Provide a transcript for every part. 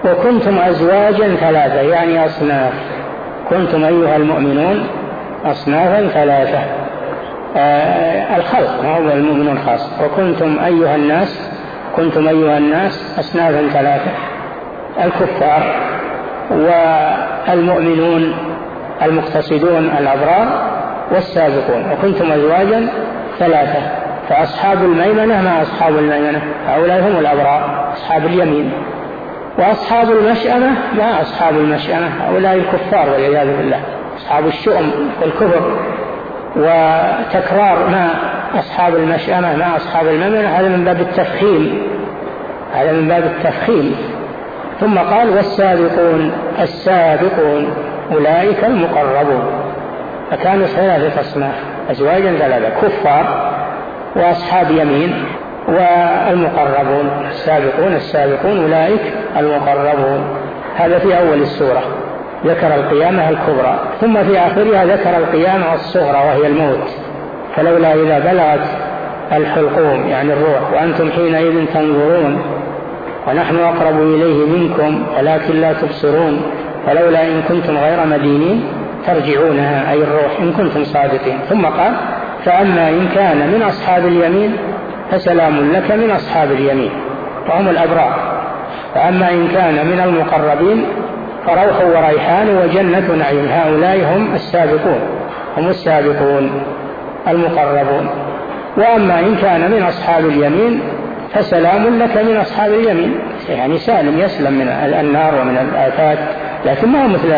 وكنتم أزواجا ثلاثة يعني أصناف، كنتم أيها المؤمنون أصنافا ثلاثة، الخلق ما هو المؤمنون خاص، وكنتم أيها الناس، كنتم أيها الناس أصنافا ثلاثة، الكفار والمؤمنون المقتصدون الأبرار والسابقون، وكنتم أزواجا ثلاثة، فأصحاب الميمنة ما أصحاب الميمنة هؤلاء هم الأبرار أصحاب اليمين، وأصحاب المشأمة ما أصحاب المشأمة هؤلاء الكفار والعياذ بالله، أصحاب الشؤم والكفر، وتكرار ما أصحاب المشأمة ما أصحاب الميمنة، هذا من باب التفخيم، هذا من باب التفخيم. ثم قال والسابقون السابقون أولئك المقربون، فكانوا ثلاثة أصناف أزواجا ثلاثة، كفار وأصحاب يمين والمقربون، السابقون السابقون أولئك المقربون. هذا في أول السورة ذكر القيامة الكبرى، ثم في آخرها ذكر القيامة الصغرى وهي الموت، فلولا إذا بلغت الحلقوم يعني الروح وأنتم حينئذ تنظرون ونحن أقرب إليه منكم ولكن لا تبصرون فلولا إن كنتم غير مدينين ترجعونها أي الروح إن كنتم صادقين. ثم قال فأما إن كان من أصحاب اليمين فسلام لك من أصحاب اليمين وهم الأبرار، فأما إن كان من المقربين فروح وريحان وجنة نعيم، هؤلاء هم السابقون، هم السابقون المقربون. وأما إن كان من أصحاب اليمين فسلام لك من أصحاب اليمين، يعني سالم يسلم من النار ومن الآفات، لكن ما هو مثل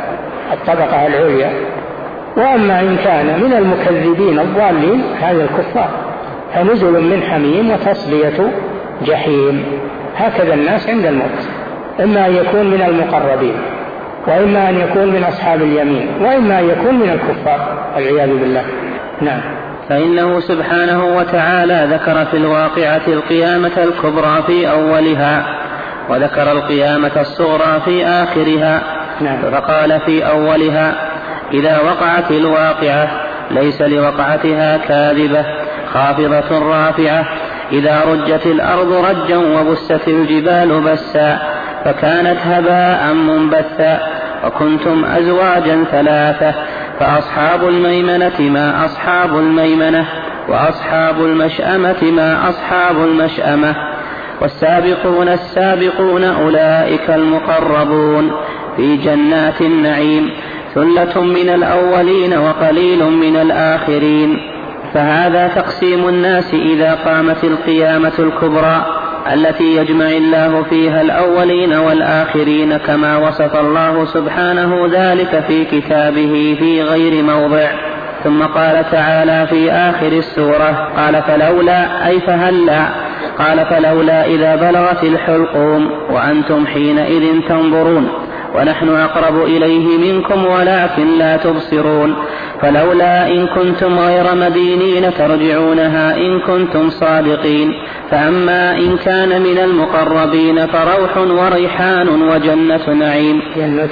الطبقة العليا. وأما إن كان من المكذبين الضالين هذا الكفار فنزل من حميم وتصلية جحيم. هكذا الناس عند الموت، إما أن يكون من المقربين وإما أن يكون من أصحاب اليمين وإما أن يكون من الكفار والعياذ بالله. نعم. فإنه سبحانه وتعالى ذكر في الواقعة القيامة الكبرى في أولها وذكر القيامة الصغرى في آخرها. نعم. فقال في أولها إذا وقعت الواقعة ليس لوقعتها كاذبة خافضة رافعة، إذا رجت الأرض رجا وبست الجبال بسا فكانت هباء منبثا، وكنتم أزواجا ثلاثة فأصحاب الميمنة ما أصحاب الميمنة وأصحاب المشأمة ما أصحاب المشأمة، والسابقون السابقون أولئك المقربون في جنات النعيم، ثلة من الأولين وقليل من الآخرين. فهذا تقسيم الناس إذا قامت القيامة الكبرى التي يجمع الله فيها الأولين والآخرين، كما وصف الله سبحانه ذلك في كتابه في غير موضع. ثم قال تعالى في آخر السورة قال فلولا أي فهلا، قال فلولا إذا بلغت الحلقوم وأنتم حينئذ تنظرون ونحن أقرب إليه منكم ولكن لا تبصرون، فلولا إن كنتم غير مدينين ترجعونها إن كنتم صادقين. فأما إن كان من المقربين فروح وريحان وجنة نعيم.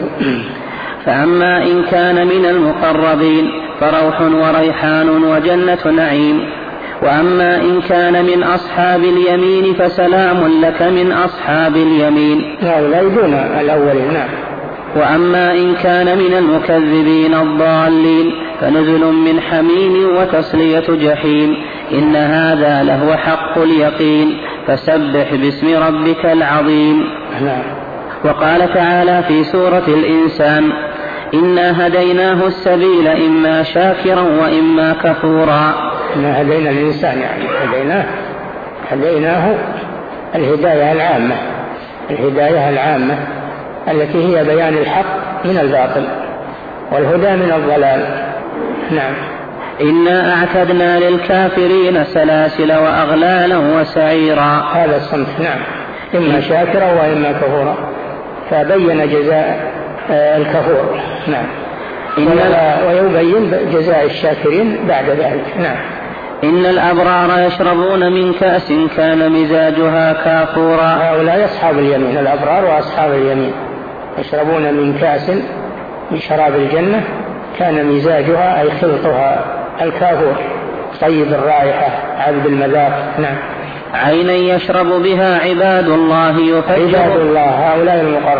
فأما إن كان من المقربين فروح وريحان وجنة نعيم. وأما إن كان من أصحاب اليمين فسلام لك من أصحاب اليمين. لا دون الأولين. نعم. وأما إن كان من المكذبين الضالين فنزل من حميم وتصلية جحيم، إن هذا لهو حق اليقين، فسبح باسم ربك العظيم. وقال تعالى في سورة الإنسان إنا هديناه السبيل إما شاكرا وإما كفورا. إنا هدينا الإنسان يعني هديناه الهداية العامة، الهداية العامة التي هي بيان الحق من الباطل والهدى من الضلال. نعم. إنا أعتدنا للكافرين سلاسل وأغلالا وسعيرا. هذا الصنف. نعم. إما شاكرا وإما كفورا، فبين جزاء الكفور. نعم. ويبين جزاء الشاكرين بعد ذلك. نعم. إن الأبرار يشربون من كأس كان مزاجها كافورا. هؤلاء أصحاب اليمين، الأبرار وأصحاب اليمين يشربون من كأس من شراب الجنة كان مزاجها أي خلطها الكافور طيب الرائحة عذب المذاق. نعم. عينا يشرب بها عباد الله عباد الله هؤلاء المقربون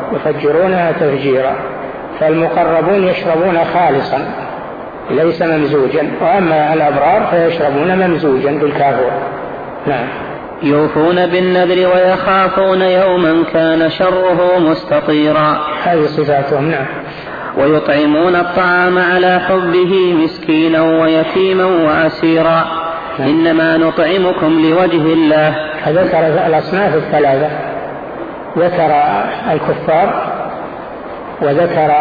يفجرونها تفجيرا. فالمقربون يشربون خالصا ليس ممزوجا، وأما الأبرار فيشربون ممزوجا بالكافور. نعم. يوفون بالنذر ويخافون يوما كان شره مستطيرا. هذه صفاتهم. نعم. ويطعمون الطعام على حبه مسكينا ويتيما وأسيرا. إنما نطعمكم لوجه الله. ذكر الأصناف الثلاثة، ذكر الكفار وذكر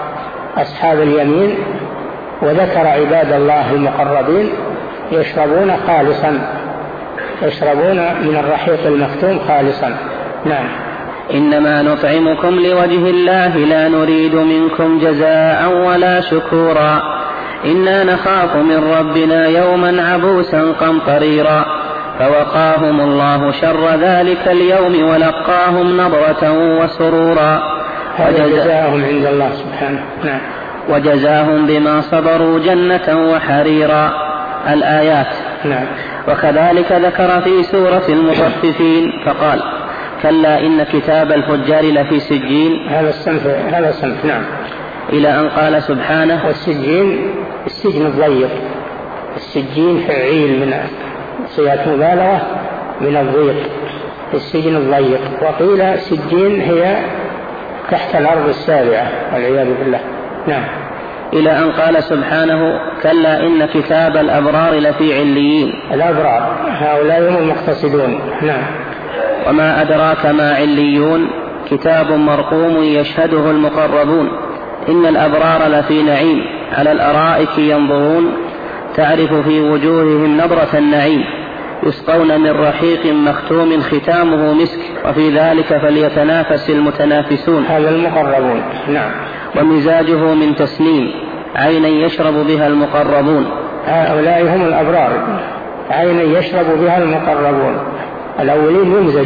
أصحاب اليمين وذكر عباد الله المقربين يشربون خالصا، يشربون من الرحيق المختوم خالصا. نعم. إنما نطعمكم لوجه الله لا نريد منكم جزاء ولا شكورا إنا نخاف من ربنا يوما عبوسا قمطريرا. فوقاهم الله شر ذلك اليوم ولقاهم نضرة وسرورا. هذا جزاءهم عند الله سبحانه. نعم. وجزاهم بما صبروا جنة وحريرا. الآيات. نعم. وكذلك ذكر في سورة المطففين فقال كلا إن كتاب الفجار لفي سجين. هذا الصنف. نعم. إلى أن قال سبحانه والسجين السجن الضيق. السجين فعيل من صيغة مبالغة من الضيق، السجن الضيق. وقيل سجين هي تحت الأرض السابعة والعياذ بالله. نعم. إلى أن قال سبحانه كلا إن كتاب الأبرار لفي عليين. الأبرار هؤلاء هم المقتصدون. نعم. وما أدراك ما عليون كتاب مرقوم يشهده المقربون إن الأبرار لفي نعيم على الأرائك ينظرون تعرف في وجوههم نظرة النعيم يسقون من رحيق مختوم ختامه مسك وفي ذلك فليتنافس المتنافسون. هذا المقربون. نعم. ومزاجه من تسنيم عينا يشرب بها المقربون. هؤلاء هم الأبرار عينا يشرب بها المقربون. الأولين يمزج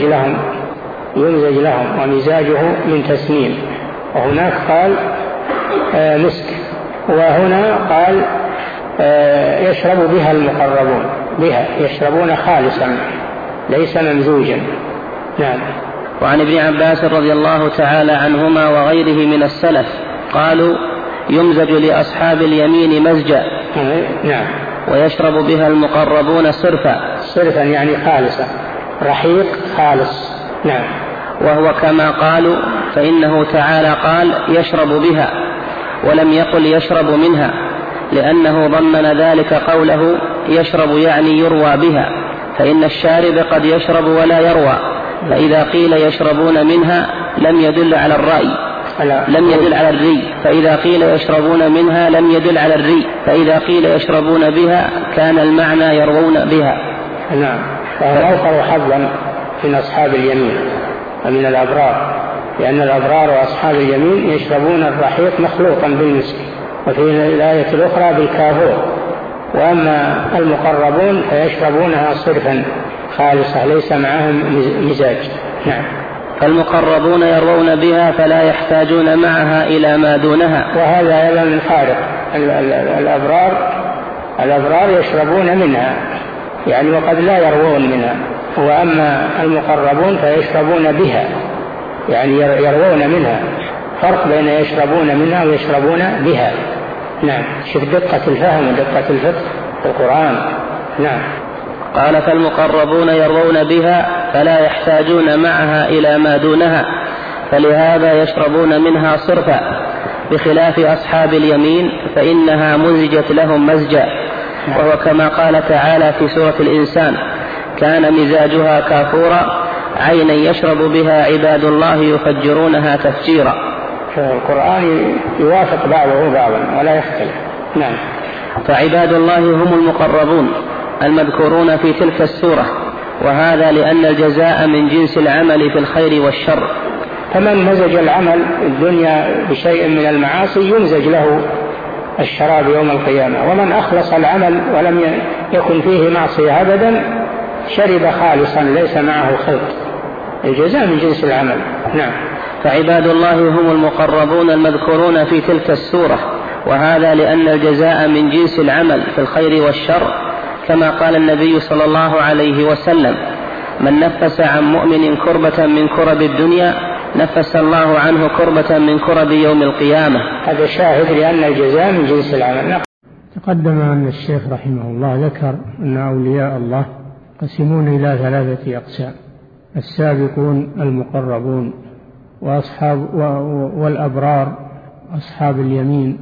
لهم ومزاجه من تسنيم، وهناك قال مسك، وهنا قال يشرب بها المقربون، بها يشربون خالصا ليس ممزوجا. نعم. وعن ابن عباس رضي الله تعالى عنهما وغيره من السلف قالوا يمزج لأصحاب اليمين مزجا. نعم. ويشرب بها المقربون صرفا يعني خالصا، رحيق خالص. نعم. وهو كما قالوا فإنه تعالى قال يشرب بها ولم يقل يشرب منها لأنه ضمن ذلك قوله يشرب يعني يروى بها، فإن الشارب قد يشرب ولا يروى، فإذا قيل يشربون منها لم يدل على الري، فإذا قيل يشربون منها لم يدل على الري، فإذا قيل يشربون بها كان المعنى يروون بها. نعم. فهم أوفر حظا من أصحاب اليمين ومن الأبرار، لأن الأبرار وأصحاب اليمين يشربون الرحيق مخلوطا بالمسك، وفي الآية الأخرى بالكافور. وأما المقربون فيشربونها صرفا خالصة ليس معهم مزاج. نعم. فالمقربون يروون بها فلا يحتاجون معها إلى ما دونها. وهذا أيضا من فارق. الأبرار يشربون منها يعني وقد لا يروون منها، وأما المقربون فيشربون بها يعني يروون منها. فرق بين يشربون منها ويشربون بها. نعم. شوف دقة الفهم ودقة الفقه في القرآن. نعم. قال فالمقربون يروون بها فلا يحتاجون معها إلى ما دونها، فلهذا يشربون منها صرفا، بخلاف أصحاب اليمين فإنها مزجت لهم مزجا. وهو كما قال تعالى في سورة الإنسان كان مزاجها كافورا عينا يشرب بها عباد الله يفجرونها تفجيرا. القرآن يوافق بعضه بعضا ولا يختلف. نعم. فعباد الله هم المقربون المذكورون في تلك السورة، وهذا لأن الجزاء من جنس العمل في الخير والشر. فمن مزج العمل الدنيا بشيء من المعاصي يمزج له الشراب يوم القيامة، ومن أخلص العمل ولم يكن فيه معصية أبدا شرب خالصا ليس معه خلط. الجزاء من جنس العمل. نعم. فعباد الله هم المقربون المذكورون في تلك السورة، وهذا لأن الجزاء من جنس العمل في الخير والشر، كما قال النبي صلى الله عليه وسلم من نفس عن مؤمن كربة من كرب الدنيا نفس الله عنه كربة من كرب يوم القيامة. هذا شاهد لأن الجزاء من جنس العمل. تقدم أن الشيخ رحمه الله ذكر أن أولياء الله قسمون إلى 3 أقسام: السابقون المقربون والأبرار أصحاب اليمين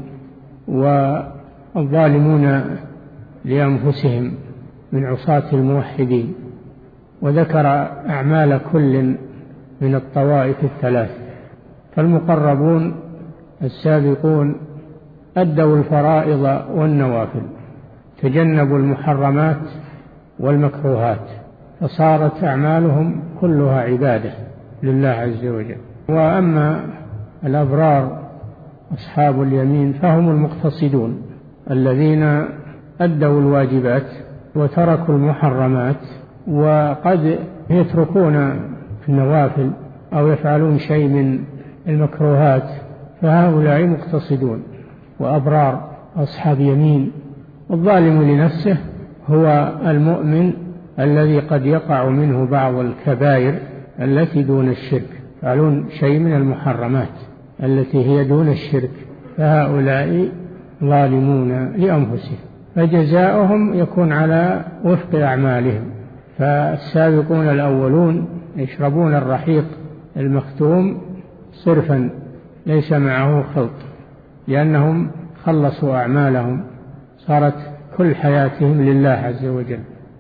والظالمون لأنفسهم من عصاة الموحدين. وذكر أعمال كل من الطوائف 3. فالمقربون السابقون أدوا الفرائض والنوافل، تجنبوا المحرمات والمكروهات، فصارت أعمالهم كلها عبادة لله عز وجل. وأما الأبرار أصحاب اليمين فهم المقتصدون الذين أدوا الواجبات وتركوا المحرمات، وقد يتركون النوافل أو يفعلون شيء من المكروهات، فهؤلاء مقتصدون وأبرار أصحاب يمين. والظالم لنفسه هو المؤمن الذي قد يقع منه بعض الكبائر التي دون الشرك، يفعلون شيء من المحرمات التي هي دون الشرك، فهؤلاء ظالمون لأنفسهم، فجزاؤهم يكون على وفق أعمالهم. فالسابقون الأولون يشربون الرحيق المختوم صرفا ليس معه خلط، لأنهم خلصوا أعمالهم، صارت كل حياتهم لله عز وجل.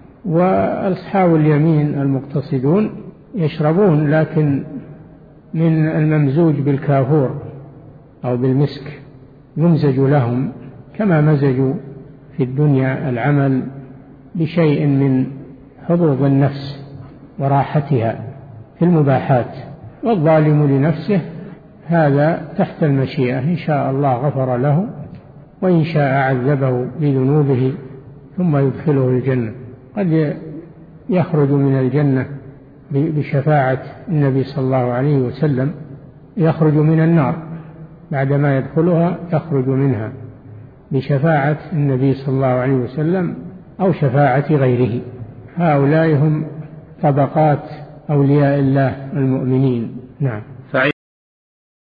وأصحاب اليمين المقتصدون يشربون لكن من الممزوج بالكافور أو بالمسك، يمزج لهم كما مزجوا في الدنيا العمل بشيء من حظوظ النفس وراحتها في المباحات. والظالم لنفسه هذا تحت المشيئة، إن شاء الله غفر له وإن شاء عذبه بذنوبه ثم يدخله الجنة. قد يخرج من الجنة بشفاعة النبي صلى الله عليه وسلم، يخرج من النار بعدما يدخلها، يخرج منها بشفاعة النبي صلى الله عليه وسلم أو شفاعة غيره. هؤلاء هم طبقات أولياء الله المؤمنين. نعم.